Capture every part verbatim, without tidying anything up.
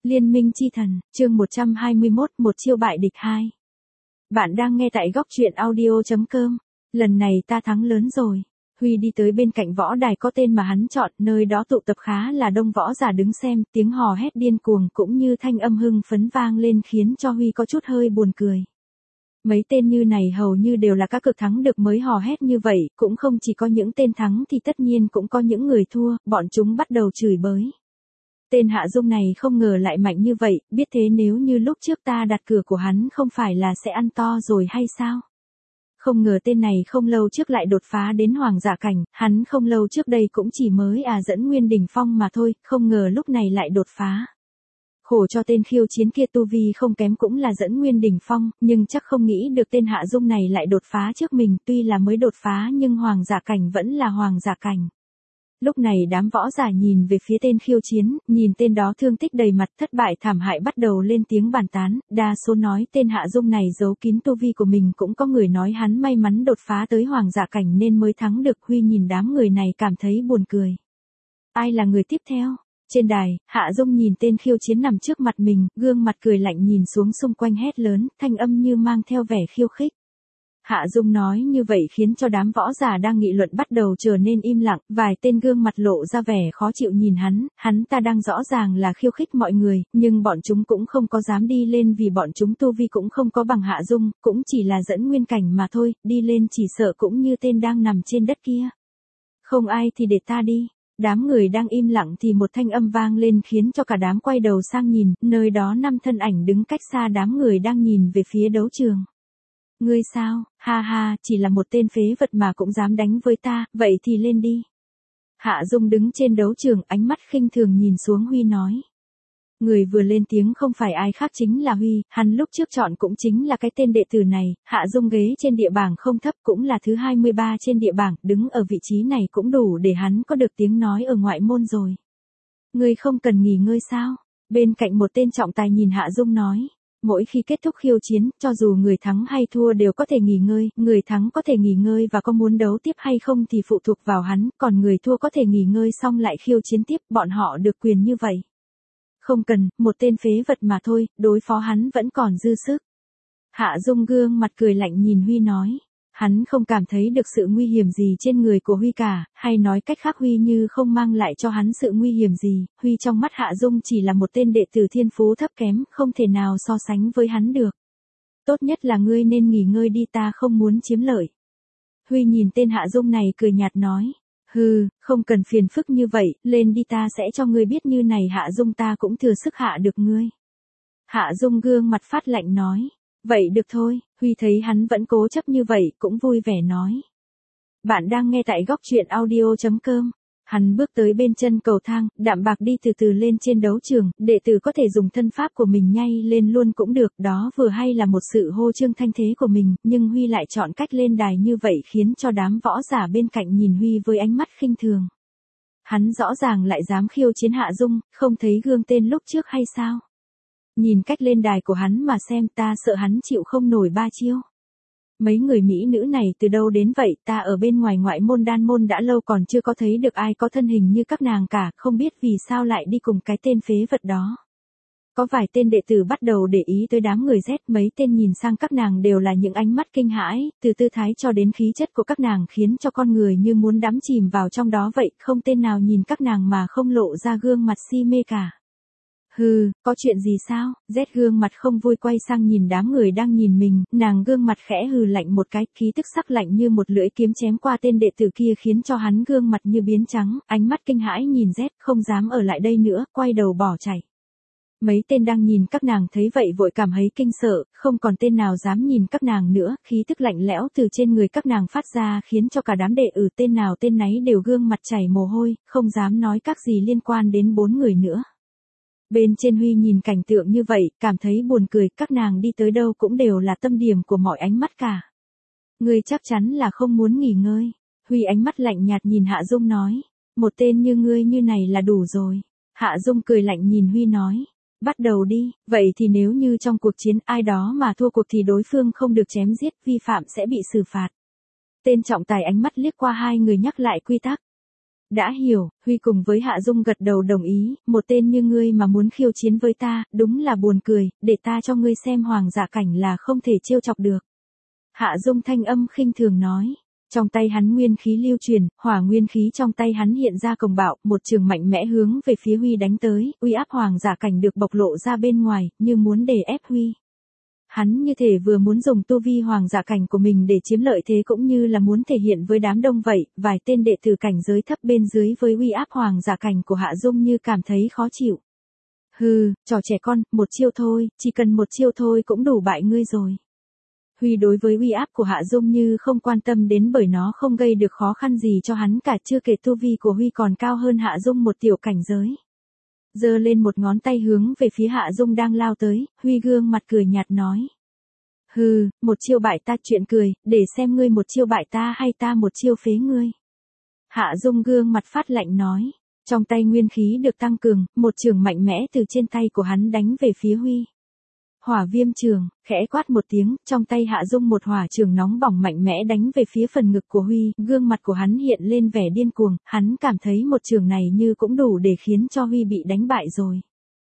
Liên minh chi thần, chương một trăm hai mươi mốt, một chiêu bại địch hai. Bạn đang nghe tại góc truyện audio chấm com. Lần này ta thắng lớn rồi. Huy đi tới bên cạnh võ đài có tên mà hắn chọn, nơi đó tụ tập khá là đông võ giả đứng xem, tiếng hò hét điên cuồng cũng như thanh âm hưng phấn vang lên khiến cho Huy có chút hơi buồn cười. Mấy tên như này hầu như đều là các cực thắng được mới hò hét như vậy, cũng không chỉ có những tên thắng thì tất nhiên cũng có những người thua, bọn chúng bắt đầu chửi bới. Tên Hạ Dung này không ngờ lại mạnh như vậy, biết thế nếu như lúc trước ta đặt cửa của hắn không phải là sẽ ăn to rồi hay sao? Không ngờ tên này không lâu trước lại đột phá đến hoàng giả cảnh, hắn không lâu trước đây cũng chỉ mới à dẫn nguyên đỉnh phong mà thôi, không ngờ lúc này lại đột phá. Khổ cho tên khiêu chiến kia tu vi không kém cũng là dẫn nguyên đỉnh phong, nhưng chắc không nghĩ được tên Hạ Dung này lại đột phá trước mình, tuy là mới đột phá nhưng hoàng giả cảnh vẫn là hoàng giả cảnh. Lúc này đám võ giả nhìn về phía tên khiêu chiến, nhìn tên đó thương tích đầy mặt thất bại thảm hại bắt đầu lên tiếng bàn tán, đa số nói tên Hạ Dung này giấu kín tu vi của mình, cũng có người nói hắn may mắn đột phá tới hoàng giả cảnh nên mới thắng được. Huy nhìn đám người này cảm thấy buồn cười. Ai là người tiếp theo? Trên đài, Hạ Dung nhìn tên khiêu chiến nằm trước mặt mình, gương mặt cười lạnh nhìn xuống xung quanh hét lớn, thanh âm như mang theo vẻ khiêu khích. Hạ Dung nói như vậy khiến cho đám võ giả đang nghị luận bắt đầu trở nên im lặng, vài tên gương mặt lộ ra vẻ khó chịu nhìn hắn, hắn ta đang rõ ràng là khiêu khích mọi người, nhưng bọn chúng cũng không có dám đi lên vì bọn chúng tu vi cũng không có bằng Hạ Dung, cũng chỉ là dẫn nguyên cảnh mà thôi, đi lên chỉ sợ cũng như tên đang nằm trên đất kia. Không ai thì để ta đi. Đám người đang im lặng thì một thanh âm vang lên khiến cho cả đám quay đầu sang nhìn, nơi đó năm thân ảnh đứng cách xa đám người đang nhìn về phía đấu trường. Ngươi sao, ha ha, chỉ là một tên phế vật mà cũng dám đánh với ta, vậy thì lên đi. Hạ Dung đứng trên đấu trường, ánh mắt khinh thường nhìn xuống Huy nói. Người vừa lên tiếng không phải ai khác chính là Huy, hắn lúc trước chọn cũng chính là cái tên đệ tử này. Hạ Dung ghế trên địa bảng không thấp cũng là thứ hai mươi ba trên địa bảng, đứng ở vị trí này cũng đủ để hắn có được tiếng nói ở ngoại môn rồi. Ngươi không cần nghỉ ngơi sao? Bên cạnh một tên trọng tài nhìn Hạ Dung nói. Mỗi khi kết thúc khiêu chiến, cho dù người thắng hay thua đều có thể nghỉ ngơi, người thắng có thể nghỉ ngơi và có muốn đấu tiếp hay không thì phụ thuộc vào hắn, còn người thua có thể nghỉ ngơi xong lại khiêu chiến tiếp, bọn họ được quyền như vậy. Không cần, một tên phế vật mà thôi, đối phó hắn vẫn còn dư sức. Hạ Dung gương mặt cười lạnh nhìn Huy nói. Hắn không cảm thấy được sự nguy hiểm gì trên người của Huy cả, hay nói cách khác Huy như không mang lại cho hắn sự nguy hiểm gì, Huy trong mắt Hạ Dung chỉ là một tên đệ tử thiên phú thấp kém, không thể nào so sánh với hắn được. Tốt nhất là ngươi nên nghỉ ngơi đi, ta không muốn chiếm lợi. Huy nhìn tên Hạ Dung này cười nhạt nói. Hừ, không cần phiền phức như vậy, lên đi, ta sẽ cho ngươi biết như này Hạ Dung ta cũng thừa sức hạ được ngươi. Hạ Dung gương mặt phát lạnh nói. Vậy được thôi, Huy thấy hắn vẫn cố chấp như vậy, cũng vui vẻ nói. Bạn đang nghe tại góc truyện audio chấm com. Hắn bước tới bên chân cầu thang, đạm bạc đi từ từ lên trên đấu trường, đệ tử có thể dùng thân pháp của mình nhảy lên luôn cũng được, đó vừa hay là một sự hô trương thanh thế của mình, nhưng Huy lại chọn cách lên đài như vậy khiến cho đám võ giả bên cạnh nhìn Huy với ánh mắt khinh thường. Hắn rõ ràng lại dám khiêu chiến Hạ Dung, không thấy gương tên lúc trước hay sao? Nhìn cách lên đài của hắn mà xem, ta sợ hắn chịu không nổi ba chiêu. Mấy người mỹ nữ này từ đâu đến vậy, ta ở bên ngoài ngoại môn đan môn đã lâu còn chưa có thấy được ai có thân hình như các nàng cả, không biết vì sao lại đi cùng cái tên phế vật đó. Có vài tên đệ tử bắt đầu để ý tới đám người Z, mấy tên nhìn sang các nàng đều là những ánh mắt kinh hãi, từ tư thái cho đến khí chất của các nàng khiến cho con người như muốn đắm chìm vào trong đó vậy, không tên nào nhìn các nàng mà không lộ ra gương mặt si mê cả. Hừ, có chuyện gì sao? Z gương mặt không vui quay sang nhìn đám người đang nhìn mình, nàng gương mặt khẽ hừ lạnh một cái, khí tức sắc lạnh như một lưỡi kiếm chém qua tên đệ tử kia khiến cho hắn gương mặt như biến trắng, ánh mắt kinh hãi nhìn Z, không dám ở lại đây nữa, quay đầu bỏ chạy. Mấy tên đang nhìn các nàng thấy vậy vội cảm thấy kinh sợ, không còn tên nào dám nhìn các nàng nữa, khí tức lạnh lẽo từ trên người các nàng phát ra khiến cho cả đám đệ tử tên nào tên nấy đều gương mặt chảy mồ hôi, không dám nói các gì liên quan đến bốn người nữa. Bên trên Huy nhìn cảnh tượng như vậy, cảm thấy buồn cười, các nàng đi tới đâu cũng đều là tâm điểm của mọi ánh mắt cả. Ngươi chắc chắn là không muốn nghỉ ngơi. Huy ánh mắt lạnh nhạt nhìn Hạ Dung nói. Một tên như ngươi như này là đủ rồi. Hạ Dung cười lạnh nhìn Huy nói. Bắt đầu đi, vậy thì nếu như trong cuộc chiến ai đó mà thua cuộc thì đối phương không được chém giết, vi phạm sẽ bị xử phạt. Tên trọng tài ánh mắt liếc qua hai người nhắc lại quy tắc. Đã hiểu, Huy cùng với Hạ Dung gật đầu đồng ý, một tên như ngươi mà muốn khiêu chiến với ta, đúng là buồn cười, để ta cho ngươi xem Hoàng Giả Cảnh là không thể trêu chọc được. Hạ Dung thanh âm khinh thường nói. Trong tay hắn nguyên khí lưu truyền, hỏa nguyên khí trong tay hắn hiện ra cồng bạo, một trường mạnh mẽ hướng về phía Huy đánh tới, uy áp Hoàng Giả Cảnh được bộc lộ ra bên ngoài, như muốn đè ép Huy. Hắn như thể vừa muốn dùng tu vi Hoàng Giả Cảnh của mình để chiếm lợi thế cũng như là muốn thể hiện với đám đông vậy, vài tên đệ tử cảnh giới thấp bên dưới với uy áp Hoàng Giả Cảnh của Hạ Dung như cảm thấy khó chịu. Hừ, trò trẻ con, một chiêu thôi, chỉ cần một chiêu thôi cũng đủ bại ngươi rồi. Huy đối với uy áp của Hạ Dung như không quan tâm đến bởi nó không gây được khó khăn gì cho hắn cả, chưa kể tu vi của Huy còn cao hơn Hạ Dung một tiểu cảnh giới. Giơ lên một ngón tay hướng về phía Hạ Dung đang lao tới, Huy gương mặt cười nhạt nói. Hừ, một chiêu bại ta chuyện cười, để xem ngươi một chiêu bại ta hay ta một chiêu phế ngươi. Hạ Dung gương mặt phát lạnh nói. Trong tay nguyên khí được tăng cường, một trường mạnh mẽ từ trên tay của hắn đánh về phía Huy. Hỏa viêm trường, khẽ quát một tiếng, trong tay Hạ Dung một hỏa trường nóng bỏng mạnh mẽ đánh về phía phần ngực của Huy, gương mặt của hắn hiện lên vẻ điên cuồng, hắn cảm thấy một trường này như cũng đủ để khiến cho Huy bị đánh bại rồi.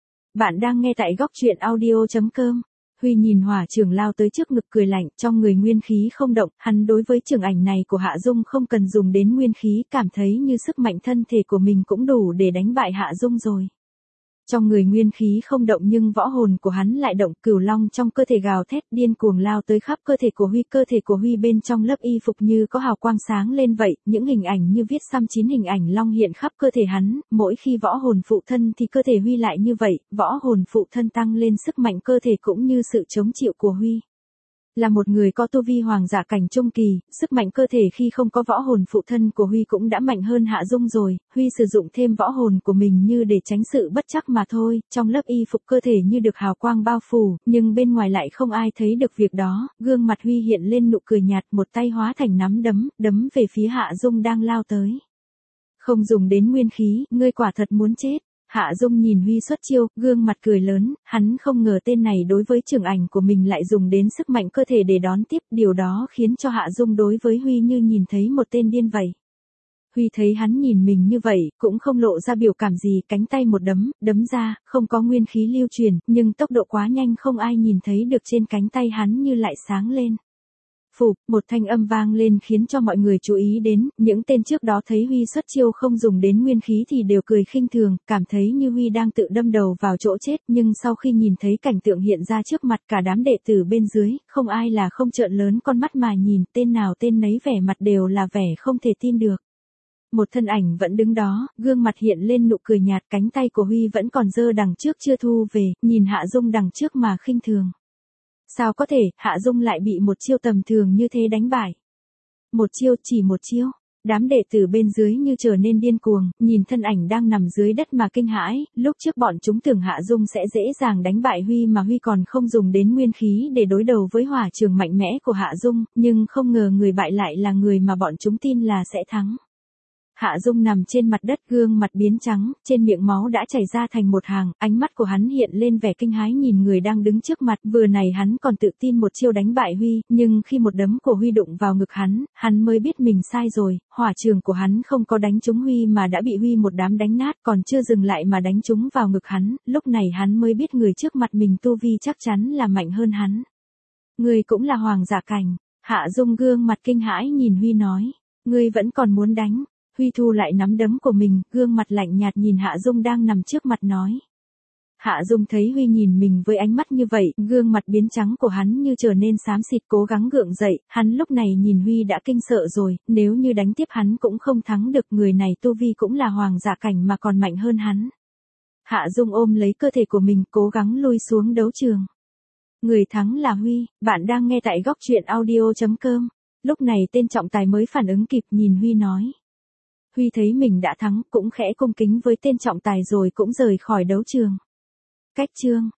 Bạn đang nghe tại góc truyện audio chấm com. Huy nhìn hỏa trường lao tới trước ngực cười lạnh, trong người nguyên khí không động, hắn đối với trường ảnh này của Hạ Dung không cần dùng đến nguyên khí, cảm thấy như sức mạnh thân thể của mình cũng đủ để đánh bại Hạ Dung rồi. Trong người nguyên khí không động nhưng võ hồn của hắn lại động, cửu long trong cơ thể gào thét điên cuồng lao tới khắp cơ thể của Huy, cơ thể của Huy bên trong lớp y phục như có hào quang sáng lên vậy, những hình ảnh như viết xăm chín hình ảnh long hiện khắp cơ thể hắn, mỗi khi võ hồn phụ thân thì cơ thể Huy lại như vậy, võ hồn phụ thân tăng lên sức mạnh cơ thể cũng như sự chống chịu của Huy. Là một người có tu vi Hoàng Giả Cảnh trung kỳ, sức mạnh cơ thể khi không có võ hồn phụ thân của Huy cũng đã mạnh hơn Hạ Dung rồi, Huy sử dụng thêm võ hồn của mình như để tránh sự bất trắc mà thôi, trong lớp y phục cơ thể như được hào quang bao phủ, nhưng bên ngoài lại không ai thấy được việc đó, gương mặt Huy hiện lên nụ cười nhạt, một tay hóa thành nắm đấm, đấm về phía Hạ Dung đang lao tới. Không dùng đến nguyên khí, ngươi quả thật muốn chết. Hạ Dung nhìn Huy xuất chiêu, gương mặt cười lớn, hắn không ngờ tên này đối với trường ảnh của mình lại dùng đến sức mạnh cơ thể để đón tiếp, điều đó khiến cho Hạ Dung đối với Huy như nhìn thấy một tên điên vậy. Huy thấy hắn nhìn mình như vậy, cũng không lộ ra biểu cảm gì, cánh tay một đấm, đấm ra, không có nguyên khí lưu truyền, nhưng tốc độ quá nhanh không ai nhìn thấy được trên cánh tay hắn như lại sáng lên. Phụp, một thanh âm vang lên khiến cho mọi người chú ý đến, những tên trước đó thấy Huy xuất chiêu không dùng đến nguyên khí thì đều cười khinh thường, cảm thấy như Huy đang tự đâm đầu vào chỗ chết, nhưng sau khi nhìn thấy cảnh tượng hiện ra trước mặt cả đám đệ tử bên dưới, không ai là không trợn lớn con mắt mà nhìn, tên nào tên nấy vẻ mặt đều là vẻ không thể tin được. Một thân ảnh vẫn đứng đó, gương mặt hiện lên nụ cười nhạt, cánh tay của Huy vẫn còn giơ đằng trước chưa thu về, nhìn Hạ Dung đằng trước mà khinh thường. Sao có thể, Hạ Dung lại bị một chiêu tầm thường như thế đánh bại. Một chiêu, chỉ một chiêu. Đám đệ tử bên dưới như trở nên điên cuồng, nhìn thân ảnh đang nằm dưới đất mà kinh hãi, lúc trước bọn chúng tưởng Hạ Dung sẽ dễ dàng đánh bại Huy mà Huy còn không dùng đến nguyên khí để đối đầu với hỏa trường mạnh mẽ của Hạ Dung, nhưng không ngờ người bại lại là người mà bọn chúng tin là sẽ thắng. Hạ Dung nằm trên mặt đất, gương mặt biến trắng, trên miệng máu đã chảy ra thành một hàng, ánh mắt của hắn hiện lên vẻ kinh hãi nhìn người đang đứng trước mặt, vừa này hắn còn tự tin một chiêu đánh bại Huy, nhưng khi một đấm của Huy đụng vào ngực hắn, hắn mới biết mình sai rồi, hỏa trường của hắn không có đánh trúng Huy mà đã bị Huy một đám đánh nát, còn chưa dừng lại mà đánh trúng vào ngực hắn, lúc này hắn mới biết người trước mặt mình tu vi chắc chắn là mạnh hơn hắn. Người cũng là Hoàng Giả Cảnh. Hạ Dung gương mặt kinh hãi nhìn Huy nói, ngươi vẫn còn muốn đánh. Huy thu lại nắm đấm của mình, gương mặt lạnh nhạt nhìn Hạ Dung đang nằm trước mặt nói. Hạ Dung thấy Huy nhìn mình với ánh mắt như vậy, gương mặt biến trắng của hắn như trở nên xám xịt, cố gắng gượng dậy, hắn lúc này nhìn Huy đã kinh sợ rồi, nếu như đánh tiếp hắn cũng không thắng được, người này tu vi cũng là Hoàng Giả Cảnh mà còn mạnh hơn hắn. Hạ Dung ôm lấy cơ thể của mình, cố gắng lui xuống đấu trường. Người thắng là Huy, bạn đang nghe tại góc truyện audio chấm com. Lúc này tên trọng tài mới phản ứng kịp nhìn Huy nói. Huy thấy mình đã thắng, cũng khẽ cung kính với tên trọng tài rồi cũng rời khỏi đấu trường. Cách chương